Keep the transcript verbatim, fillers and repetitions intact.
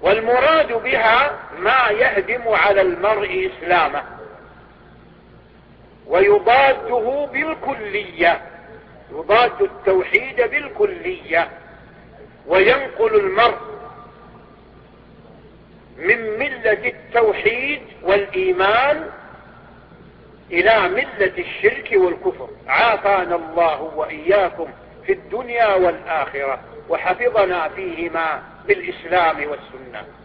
والمراد بها ما يهدم على المرء إسلامه ويضاده بالكلية، يضاد التوحيد بالكلية، وينقل المرء من ملة التوحيد والإيمان إلى ملة الشرك والكفر. عافانا الله وإياكم في الدنيا والآخرة، وحفظنا فيهما بالإسلام والسنة.